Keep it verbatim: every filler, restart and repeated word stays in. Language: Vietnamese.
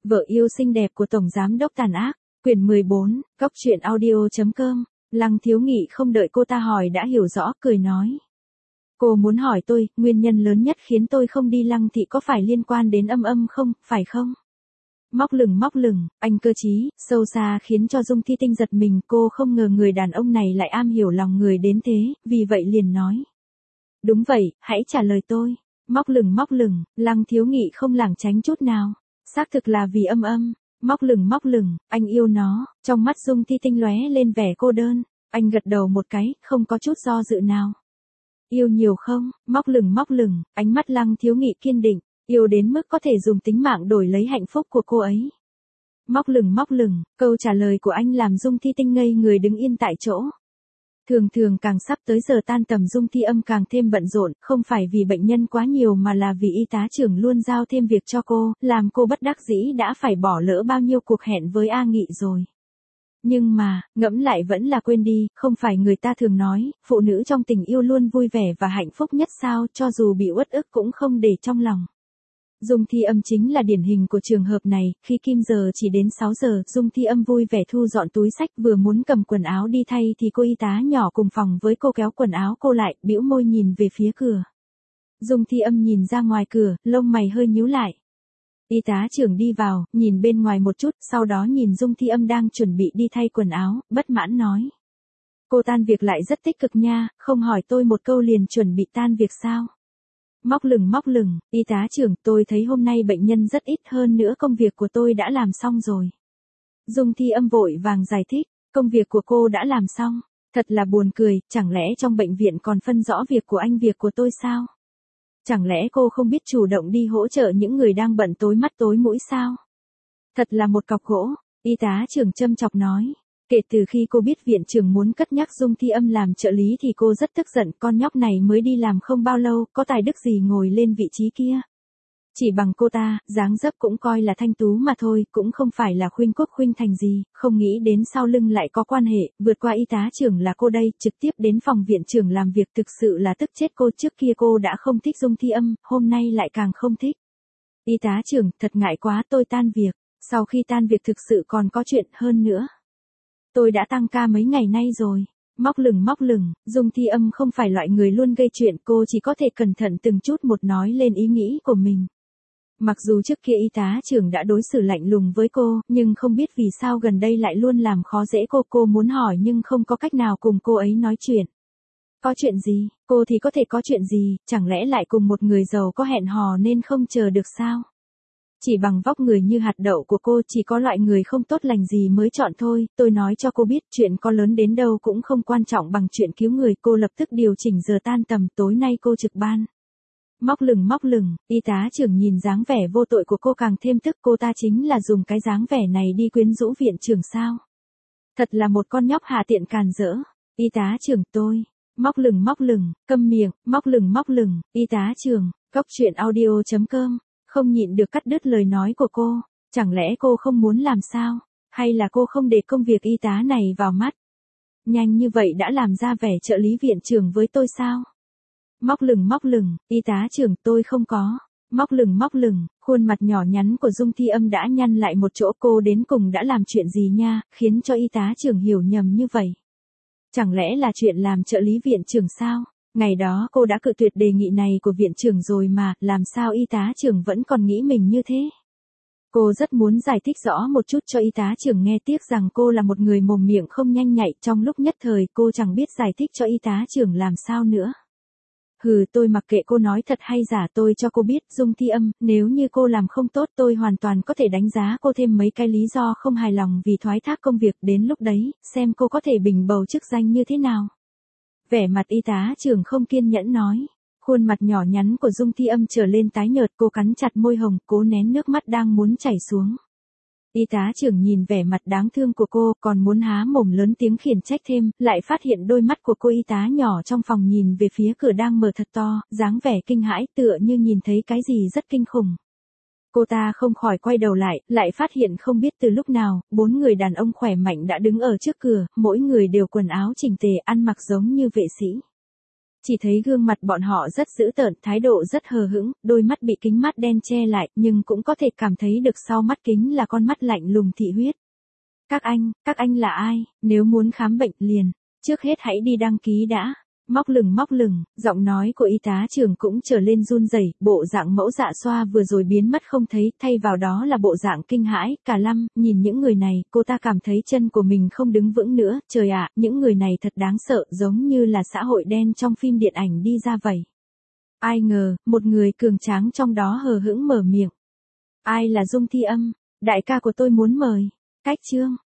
Vợ yêu xinh đẹp của Tổng Giám đốc tàn ác, quyển mười bốn, góc truyện audio.com, Lăng Thiếu Nghị không đợi cô ta hỏi đã hiểu rõ, cười nói. Cô muốn hỏi tôi, nguyên nhân lớn nhất khiến tôi không đi Lăng thị có phải liên quan đến âm âm không, phải không? Móc lửng móc lửng, anh cơ trí, sâu xa khiến cho Dung Thi Tinh giật mình, cô không ngờ người đàn ông này lại am hiểu lòng người đến thế, vì vậy liền nói. Đúng vậy, hãy trả lời tôi. Móc lửng móc lửng, Lăng Thiếu Nghị không lảng tránh chút nào. Xác thực là vì âm âm. Móc lửng móc lửng, anh yêu nó. Trong mắt Dung Thi Tinh lóe lên vẻ cô đơn. Anh gật đầu một cái, không có chút do dự nào. Yêu nhiều không? Móc lửng móc lửng, ánh mắt Lăng Thiếu Nghị kiên định. Yêu đến mức có thể dùng tính mạng đổi lấy hạnh phúc của cô ấy. Móc lửng móc lửng, câu trả lời của anh làm Dung Thi Tinh ngây người đứng yên tại chỗ. Thường thường càng sắp tới giờ tan tầm Dung Thi Âm càng thêm bận rộn, không phải vì bệnh nhân quá nhiều mà là vì y tá trưởng luôn giao thêm việc cho cô, làm cô bất đắc dĩ đã phải bỏ lỡ bao nhiêu cuộc hẹn với A Nghị rồi. Nhưng mà, ngẫm lại vẫn là quên đi, không phải người ta thường nói, phụ nữ trong tình yêu luôn vui vẻ và hạnh phúc nhất sao, cho dù bị uất ức cũng không để trong lòng. Dung Thi Âm chính là điển hình của trường hợp này, khi kim giờ chỉ đến sáu giờ, Dung Thi Âm vui vẻ thu dọn túi xách vừa muốn cầm quần áo đi thay thì cô y tá nhỏ cùng phòng với cô kéo quần áo cô lại, bĩu môi nhìn về phía cửa. Dung Thi Âm nhìn ra ngoài cửa, lông mày hơi nhíu lại. Y tá trưởng đi vào, nhìn bên ngoài một chút, sau đó nhìn Dung Thi Âm đang chuẩn bị đi thay quần áo, bất mãn nói. Cô tan việc lại rất tích cực nha, không hỏi tôi một câu liền chuẩn bị tan việc sao? Móc lửng móc lửng, y tá trưởng, tôi thấy hôm nay bệnh nhân rất ít, hơn nữa công việc của tôi đã làm xong rồi. Dung Thi Âm vội vàng giải thích, công việc của cô đã làm xong, thật là buồn cười, chẳng lẽ trong bệnh viện còn phân rõ việc của anh việc của tôi sao? Chẳng lẽ cô không biết chủ động đi hỗ trợ những người đang bận tối mắt tối mũi sao? Thật là một cọc gỗ, y tá trưởng châm chọc nói. Kể từ khi cô biết viện trưởng muốn cất nhắc Dung Thi Âm làm trợ lý thì cô rất tức giận, con nhóc này mới đi làm không bao lâu, có tài đức gì ngồi lên vị trí kia. Chỉ bằng cô ta, dáng dấp cũng coi là thanh tú mà thôi, cũng không phải là khuynh quốc khuynh thành gì, không nghĩ đến sau lưng lại có quan hệ, vượt qua y tá trưởng là cô đây, trực tiếp đến phòng viện trưởng làm việc, thực sự là tức chết cô. Trước kia cô đã không thích Dung Thi Âm, hôm nay lại càng không thích. Y tá trưởng, thật ngại quá, tôi tan việc, sau khi tan việc thực sự còn có chuyện hơn nữa. Tôi đã tăng ca mấy ngày nay rồi. Móc lửng móc lửng, Dung Thi Âm không phải loại người luôn gây chuyện, cô chỉ có thể cẩn thận từng chút một nói lên ý nghĩ của mình. Mặc dù trước kia y tá trưởng đã đối xử lạnh lùng với cô, nhưng không biết vì sao gần đây lại luôn làm khó dễ cô. Cô muốn hỏi nhưng không có cách nào cùng cô ấy nói chuyện. Có chuyện gì, cô thì có thể có chuyện gì, chẳng lẽ lại cùng một người giàu có hẹn hò nên không chờ được sao? Chỉ bằng vóc người như hạt đậu của cô, chỉ có loại người không tốt lành gì mới chọn thôi. Tôi nói cho cô biết, chuyện có lớn đến đâu cũng không quan trọng bằng chuyện cứu người. Cô lập tức điều chỉnh giờ tan tầm, tối nay cô trực ban. Móc lửng móc lửng, y tá trưởng nhìn dáng vẻ vô tội của cô càng thêm tức, cô ta chính là dùng cái dáng vẻ này đi quyến rũ viện trưởng sao? Thật là một con nhóc hạ tiện càn rỡ. Y tá trưởng, tôi. Móc lửng móc lửng, câm miệng. Móc lửng móc lửng, y tá trưởng, góc truyện audio.com. Không nhịn được cắt đứt lời nói của cô, chẳng lẽ cô không muốn làm sao, hay là cô không để công việc y tá này vào mắt? Nhanh như vậy đã làm ra vẻ trợ lý viện trưởng với tôi sao? Móc lửng móc lửng, y tá trưởng, tôi không có. Móc lửng móc lửng, khuôn mặt nhỏ nhắn của Dung Thi Âm đã nhăn lại một chỗ, cô đến cùng đã làm chuyện gì nha, khiến cho y tá trưởng hiểu nhầm như vậy? Chẳng lẽ là chuyện làm trợ lý viện trưởng sao? Ngày đó cô đã cự tuyệt đề nghị này của viện trưởng rồi mà, làm sao y tá trưởng vẫn còn nghĩ mình như thế? Cô rất muốn giải thích rõ một chút cho y tá trưởng nghe, tiếc rằng cô là một người mồm miệng không nhanh nhạy, trong lúc nhất thời cô chẳng biết giải thích cho y tá trưởng làm sao nữa. Hừ, tôi mặc kệ cô nói thật hay giả, tôi cho cô biết, Dung Thi Âm, nếu như cô làm không tốt tôi hoàn toàn có thể đánh giá cô thêm mấy cái lý do không hài lòng vì thoái thác công việc, đến lúc đấy, xem cô có thể bình bầu chức danh như thế nào. Vẻ mặt y tá trưởng không kiên nhẫn nói. Khuôn mặt nhỏ nhắn của Dung Thi Âm trở lên tái nhợt, cô cắn chặt môi hồng, cố nén nước mắt đang muốn chảy xuống. Y tá trưởng nhìn vẻ mặt đáng thương của cô, còn muốn há mồm lớn tiếng khiển trách thêm, lại phát hiện đôi mắt của cô y tá nhỏ trong phòng nhìn về phía cửa đang mở thật to, dáng vẻ kinh hãi tựa như nhìn thấy cái gì rất kinh khủng. Cô ta không khỏi quay đầu lại, lại phát hiện không biết từ lúc nào, bốn người đàn ông khỏe mạnh đã đứng ở trước cửa, mỗi người đều quần áo chỉnh tề, ăn mặc giống như vệ sĩ. chỉ thấy gương mặt bọn họ rất dữ tợn, thái độ rất hờ hững, đôi mắt bị kính mắt đen che lại, nhưng cũng có thể cảm thấy được sau mắt kính là con mắt lạnh lùng thị huyết. Các anh, các anh là ai, nếu muốn khám bệnh liền, trước hết hãy đi đăng ký đã. Móc lửng móc lửng, giọng nói của y tá trưởng cũng trở lên run rẩy, bộ dạng mẫu dạ xoa vừa rồi biến mất không thấy, thay vào đó là bộ dạng kinh hãi, cả lăm, nhìn những người này, cô ta cảm thấy chân của mình không đứng vững nữa, trời ạ, những người này thật đáng sợ, giống như là xã hội đen trong phim điện ảnh đi ra vậy. Ai ngờ, một người cường tráng trong đó hờ hững mở miệng. Ai là Dung Thi Âm, đại ca của tôi muốn mời. Cách chương